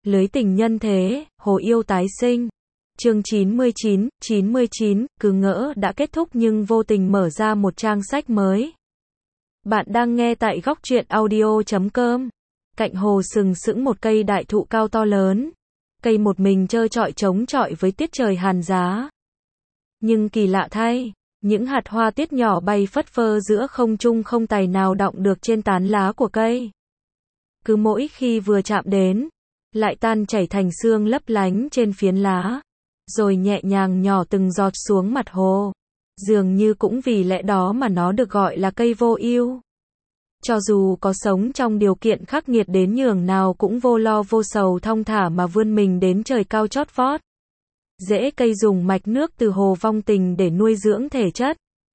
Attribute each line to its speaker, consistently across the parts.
Speaker 1: Lưới tình nhân thế, hồ yêu tái sinh. Chương 99, cứ ngỡ đã kết thúc nhưng vô tình mở ra một trang sách mới. Bạn đang nghe tại góc truyện audio.com. Cạnh hồ sừng sững một cây đại thụ cao to lớn. Cây một mình trơ trọi chống chọi với tiết trời hàn giá. Nhưng kỳ lạ thay, những hạt hoa tiết nhỏ bay phất phơ giữa không trung không tài nào đọng được trên tán lá của cây. Cứ mỗi khi vừa chạm đến, lại tan chảy thành sương lấp lánh trên phiến lá, rồi nhẹ nhàng nhỏ từng giọt xuống mặt hồ. Dường như cũng vì lẽ đó mà nó được gọi là cây vô ưu. Cho dù có sống trong điều kiện khắc nghiệt đến nhường nào cũng vô lo vô sầu thong thả mà vươn mình đến trời cao chót vót. Rễ cây dùng mạch nước từ hồ vong tình để nuôi dưỡng thể chất.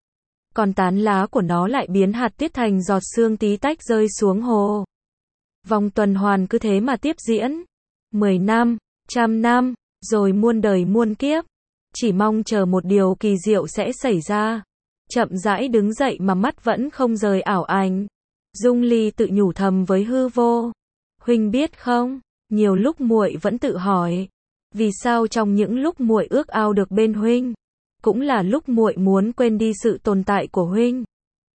Speaker 1: Còn tán lá của nó lại biến hạt tiết thành giọt sương tí tách rơi xuống hồ. Vòng tuần hoàn cứ thế mà tiếp diễn. 10 năm, 100 năm, rồi muôn đời muôn kiếp. Chỉ mong chờ một điều kỳ diệu sẽ xảy ra. Chậm rãi đứng dậy mà mắt vẫn không rời ảo ảnh. Dung Ly tự nhủ thầm với hư vô. Huynh biết không, nhiều lúc muội vẫn tự hỏi, vì sao trong những lúc muội ước ao được bên huynh, cũng là lúc muội muốn quên đi sự tồn tại của huynh.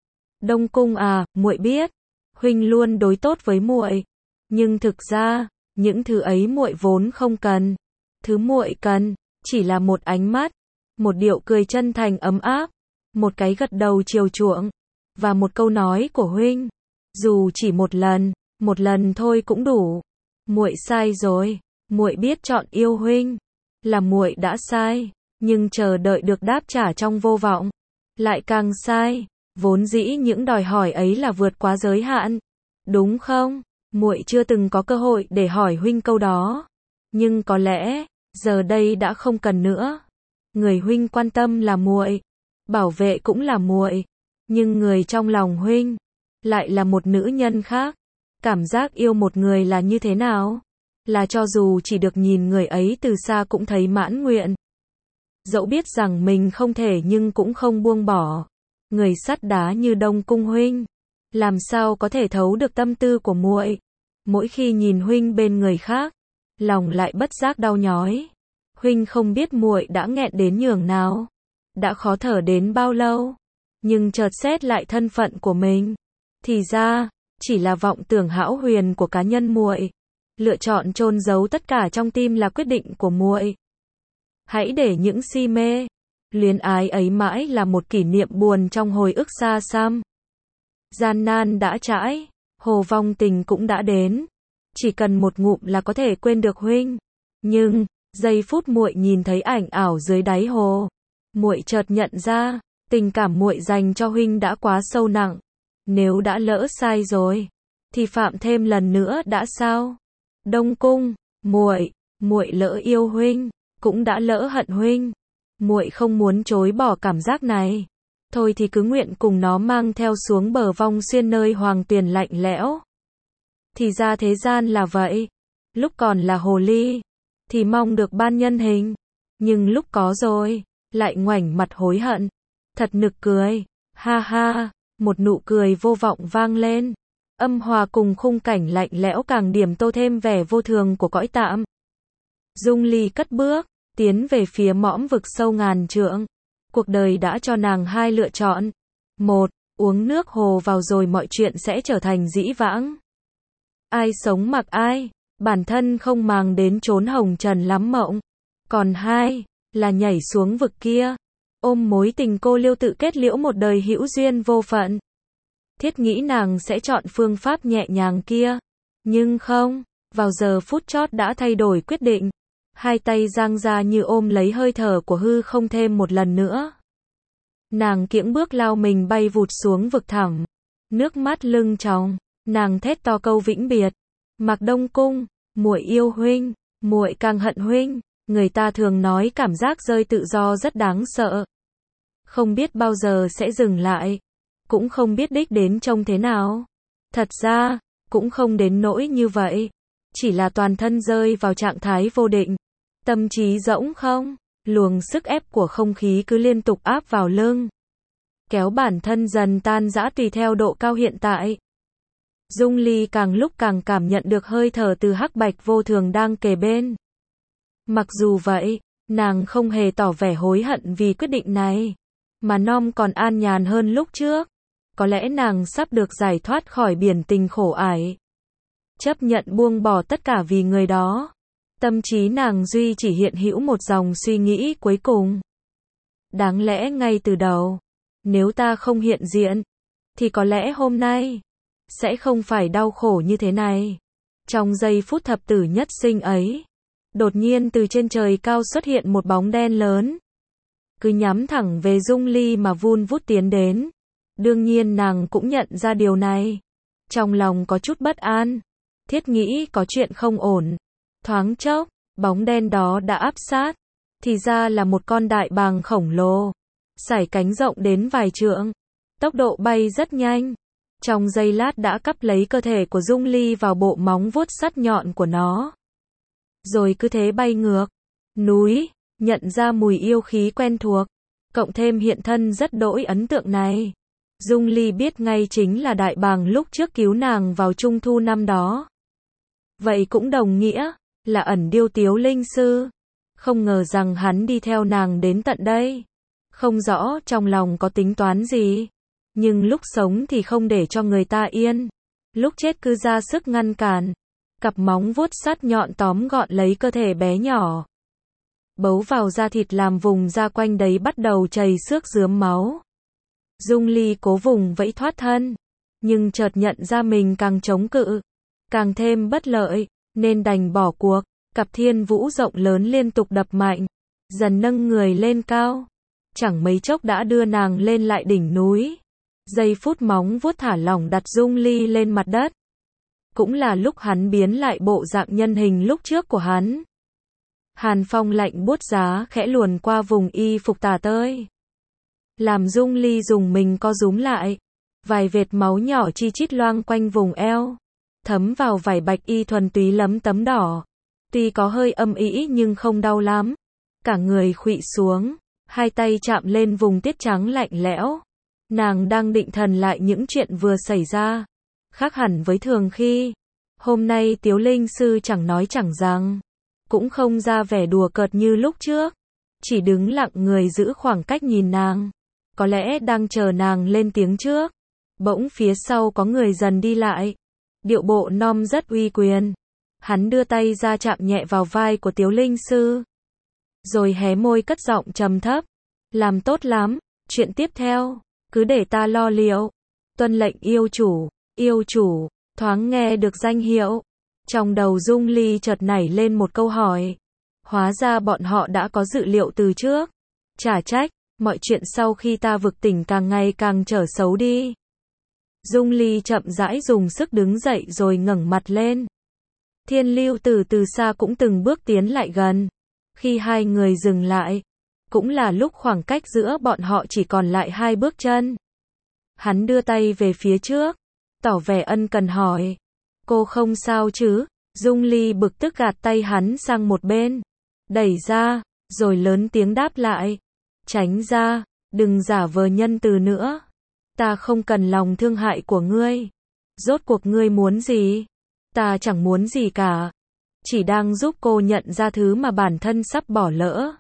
Speaker 1: Đông Cung à, muội biết, huynh luôn đối tốt với muội, nhưng thực ra, những thứ ấy muội vốn không cần. Thứ muội cần chỉ là một ánh mắt, một điệu cười chân thành ấm áp, một cái gật đầu chiều chuộng và một câu nói của huynh. Dù chỉ một lần thôi cũng đủ. Muội sai rồi, muội biết chọn yêu huynh, là muội đã sai, nhưng chờ đợi được đáp trả trong vô vọng, lại càng sai. Vốn dĩ những đòi hỏi ấy là vượt quá giới hạn, đúng không? Muội chưa từng có cơ hội để hỏi huynh câu đó, nhưng có lẽ giờ đây đã không cần nữa. Người huynh quan tâm là muội, bảo vệ cũng là muội, nhưng người trong lòng huynh lại là một nữ nhân khác. Cảm giác yêu một người là như thế nào? Là cho dù chỉ được nhìn người ấy từ xa cũng thấy mãn nguyện. Dẫu biết rằng mình không thể nhưng cũng không buông bỏ. Người sắt đá như Đông Cung huynh, làm sao có thể thấu được tâm tư của muội? Mỗi khi nhìn huynh bên người khác, lòng lại bất giác đau nhói. Huynh không biết muội đã nghẹn đến nhường nào, đã khó thở đến bao lâu, nhưng chợt xét lại thân phận của mình, thì ra chỉ là vọng tưởng hão huyền của cá nhân muội. Lựa chọn chôn giấu tất cả trong tim là quyết định của muội. Hãy để những si mê, luyến ái ấy mãi là một kỷ niệm buồn trong hồi ức xa xăm. Gian nan đã trải, hồ vong tình cũng đã đến. Chỉ cần một ngụm là có thể quên được huynh. Nhưng, giây phút muội nhìn thấy ảnh ảo dưới đáy hồ, muội chợt nhận ra, tình cảm muội dành cho huynh đã quá sâu nặng. Nếu đã lỡ sai rồi, thì phạm thêm lần nữa đã sao? Đông Cung, muội lỡ yêu huynh, cũng đã lỡ hận huynh. Muội không muốn chối bỏ cảm giác này. Thôi thì cứ nguyện cùng nó mang theo xuống bờ vong xuyên nơi hoàng tuyền lạnh lẽo. Thì ra thế gian là vậy. Lúc còn là hồ ly, thì mong được ban nhân hình. Nhưng lúc có rồi, lại ngoảnh mặt hối hận. Thật nực cười. Ha ha, một nụ cười vô vọng vang lên. Âm hòa cùng khung cảnh lạnh lẽo càng điểm tô thêm vẻ vô thường của cõi tạm. Dung Ly cất bước, tiến về phía mõm vực sâu ngàn trượng. Cuộc đời đã cho nàng hai lựa chọn. Một, uống nước hồ vào rồi mọi chuyện sẽ trở thành dĩ vãng. Ai sống mặc ai, bản thân không màng đến chốn hồng trần lắm mộng. Còn hai, là nhảy xuống vực kia, ôm mối tình cô liêu tự kết liễu một đời hữu duyên vô phận. Thiết nghĩ nàng sẽ chọn phương pháp nhẹ nhàng kia. Nhưng không, vào giờ phút chót đã thay đổi quyết định. Hai tay giang ra như ôm lấy hơi thở của hư không thêm một lần nữa. Nàng kiễng bước lao mình bay vụt xuống vực thẳm. Nước mắt lưng tròng, nàng thét to câu vĩnh biệt. Mạc Đông Cung, muội yêu huynh, muội càng hận huynh. Người ta thường nói cảm giác rơi tự do rất đáng sợ. Không biết bao giờ sẽ dừng lại. Cũng không biết đích đến trông thế nào. Thật ra, cũng không đến nỗi như vậy. Chỉ là toàn thân rơi vào trạng thái vô định. Tâm trí rỗng không, luồng sức ép của không khí cứ liên tục áp vào lưng. Kéo bản thân dần tan rã tùy theo độ cao hiện tại. Dung Ly càng lúc càng cảm nhận được hơi thở từ hắc bạch vô thường đang kề bên. Mặc dù vậy, nàng không hề tỏ vẻ hối hận vì quyết định này, mà Nom còn an nhàn hơn lúc trước. Có lẽ nàng sắp được giải thoát khỏi biển tình khổ ải. Chấp nhận buông bỏ tất cả vì người đó. Tâm trí nàng duy chỉ hiện hữu một dòng suy nghĩ cuối cùng. Đáng lẽ ngay từ đầu, nếu ta không hiện diện, thì có lẽ hôm nay sẽ không phải đau khổ như thế này. Trong giây phút thập tử nhất sinh ấy, đột nhiên từ trên trời cao xuất hiện một bóng đen lớn. Cứ nhắm thẳng về Dung Ly mà vun vút tiến đến. Đương nhiên nàng cũng nhận ra điều này. Trong lòng có chút bất an. Thiết nghĩ có chuyện không ổn. Thoáng chốc, bóng đen đó đã áp sát. Thì ra là một con đại bàng khổng lồ. Sải cánh rộng đến vài trượng. Tốc độ bay rất nhanh. Trong giây lát đã cắp lấy cơ thể của Dung Ly vào bộ móng vuốt sắc nhọn của nó. Rồi cứ thế bay ngược. Núi, nhận ra mùi yêu khí quen thuộc. Cộng thêm hiện thân rất đỗi ấn tượng này. Dung Ly biết ngay chính là đại bàng lúc trước cứu nàng vào trung thu năm đó. Vậy cũng đồng nghĩa là ẩn điêu Tiếu Linh Sư. Không ngờ rằng hắn đi theo nàng đến tận đây. Không rõ trong lòng có tính toán gì. Nhưng lúc sống thì không để cho người ta yên. Lúc chết cứ ra sức ngăn cản. Cặp móng vuốt sắt nhọn tóm gọn lấy cơ thể bé nhỏ. Bấu vào da thịt làm vùng da quanh đấy bắt đầu chảy xước rướm máu. Dung Ly cố vùng vẫy thoát thân. Nhưng chợt nhận ra mình càng chống cự, càng thêm bất lợi, nên đành bỏ cuộc. Cặp thiên vũ rộng lớn liên tục đập mạnh. Dần nâng người lên cao. Chẳng mấy chốc đã đưa nàng lên lại đỉnh núi. Giây phút móng vuốt thả lỏng đặt Dung Ly lên mặt đất. Cũng là lúc hắn biến lại bộ dạng nhân hình lúc trước của hắn. Hàn phong lạnh buốt giá khẽ luồn qua vùng y phục tả tơi. Làm Dung Ly dùng mình co rúm lại. Vài vệt máu nhỏ chi chít loang quanh vùng eo. Thấm vào vải bạch y thuần túy lấm tấm đỏ. Tuy có hơi âm ỉ nhưng không đau lắm. Cả người khuỵu xuống. Hai tay chạm lên vùng tiết trắng lạnh lẽo. Nàng đang định thần lại những chuyện vừa xảy ra. Khác hẳn với thường khi. Hôm nay Tiếu Linh Sư chẳng nói chẳng rằng. Cũng không ra vẻ đùa cợt như lúc trước. Chỉ đứng lặng người giữ khoảng cách nhìn nàng. Có lẽ đang chờ nàng lên tiếng trước. Bỗng phía sau có người dần đi lại. Điệu bộ Nom rất uy quyền. Hắn đưa tay ra chạm nhẹ vào vai của Tiếu Linh Sư. Rồi hé môi cất giọng trầm thấp. Làm tốt lắm, chuyện tiếp theo, cứ để ta lo liệu. Tuân lệnh yêu chủ, thoáng nghe được danh hiệu. Trong đầu Dung Ly chợt nảy lên một câu hỏi. Hóa ra bọn họ đã có dự liệu từ trước. Chả trách, mọi chuyện sau khi ta vực tỉnh càng ngày càng trở xấu đi. Dung Ly chậm rãi dùng sức đứng dậy rồi ngẩng mặt lên. Thiên Lưu Tử từ xa cũng từng bước tiến lại gần. Khi hai người dừng lại, cũng là lúc khoảng cách giữa bọn họ chỉ còn lại 2 bước chân. Hắn đưa tay về phía trước, tỏ vẻ ân cần hỏi. Cô không sao chứ? Dung Ly bực tức gạt tay hắn sang một bên. Đẩy ra, rồi lớn tiếng đáp lại. Tránh ra, đừng giả vờ nhân từ nữa. Ta không cần lòng thương hại của ngươi. Rốt cuộc ngươi muốn gì? Ta chẳng muốn gì cả. Chỉ đang giúp cô nhận ra thứ mà bản thân sắp bỏ lỡ.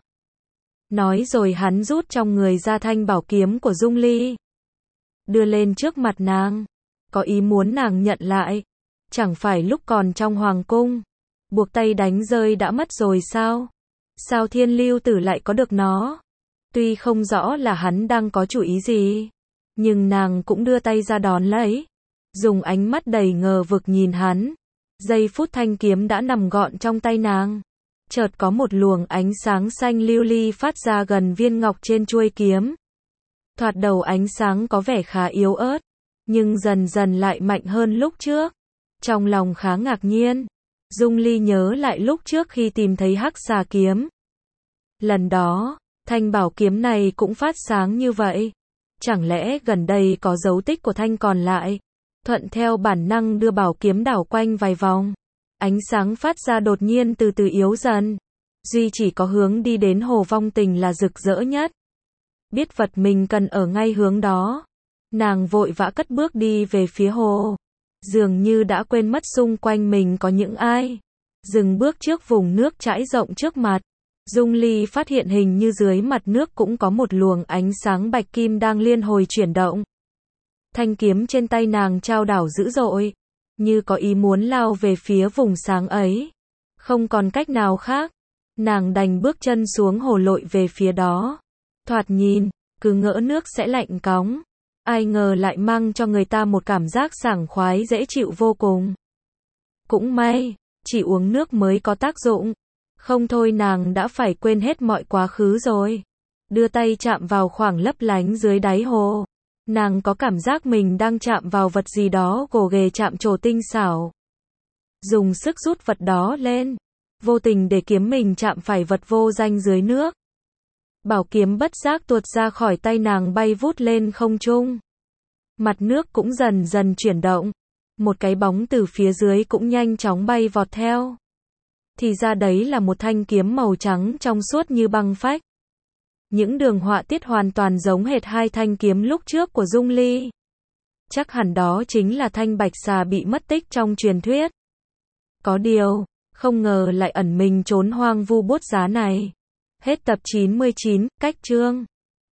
Speaker 1: Nói rồi hắn rút trong người ra thanh bảo kiếm của Dung Ly. Đưa lên trước mặt nàng. Có ý muốn nàng nhận lại. Chẳng phải lúc còn trong hoàng cung. Buộc tay đánh rơi đã mất rồi sao? Sao Thiên Lưu Tử lại có được nó? Tuy không rõ là hắn đang có chủ ý gì. Nhưng nàng cũng đưa tay ra đón lấy. Dùng ánh mắt đầy ngờ vực nhìn hắn. Giây phút thanh kiếm đã nằm gọn trong tay nàng. Chợt có một luồng ánh sáng xanh lưu ly phát ra gần viên ngọc trên chuôi kiếm. Thoạt đầu ánh sáng có vẻ khá yếu ớt. Nhưng dần dần lại mạnh hơn lúc trước. Trong lòng khá ngạc nhiên. Dung Ly nhớ lại lúc trước khi tìm thấy hắc xà kiếm. Lần đó, thanh bảo kiếm này cũng phát sáng như vậy. Chẳng lẽ gần đây có dấu tích của thanh còn lại? Thuận theo bản năng đưa bảo kiếm đảo quanh vài vòng. Ánh sáng phát ra đột nhiên từ từ yếu dần. Duy chỉ có hướng đi đến hồ vong tình là rực rỡ nhất. Biết vật mình cần ở ngay hướng đó. Nàng vội vã cất bước đi về phía hồ. Dường như đã quên mất xung quanh mình có những ai. Dừng bước trước vùng nước trải rộng trước mặt. Dung Ly phát hiện hình như dưới mặt nước cũng có một luồng ánh sáng bạch kim đang liên hồi chuyển động. Thanh kiếm trên tay nàng chao đảo dữ dội, như có ý muốn lao về phía vùng sáng ấy. Không còn cách nào khác, nàng đành bước chân xuống hồ lội về phía đó. Thoạt nhìn, cứ ngỡ nước sẽ lạnh cóng. Ai ngờ lại mang cho người ta một cảm giác sảng khoái dễ chịu vô cùng. Cũng may, chỉ uống nước mới có tác dụng. Không thôi nàng đã phải quên hết mọi quá khứ rồi. Đưa tay chạm vào khoảng lấp lánh dưới đáy hồ. Nàng có cảm giác mình đang chạm vào vật gì đó gồ ghề chạm trổ tinh xảo. Dùng sức rút vật đó lên. Vô tình để kiếm mình chạm phải vật vô danh dưới nước. Bảo kiếm bất giác tuột ra khỏi tay nàng bay vút lên không trung. Mặt nước cũng dần dần chuyển động. Một cái bóng từ phía dưới cũng nhanh chóng bay vọt theo. Thì ra đấy là một thanh kiếm màu trắng trong suốt như băng phách. Những đường họa tiết hoàn toàn giống hệt hai thanh kiếm lúc trước của Dung Ly. Chắc hẳn đó chính là thanh bạch xà bị mất tích trong truyền thuyết. Có điều, không ngờ lại ẩn mình trốn hoang vu bút giá này. Hết tập 99, cách chương.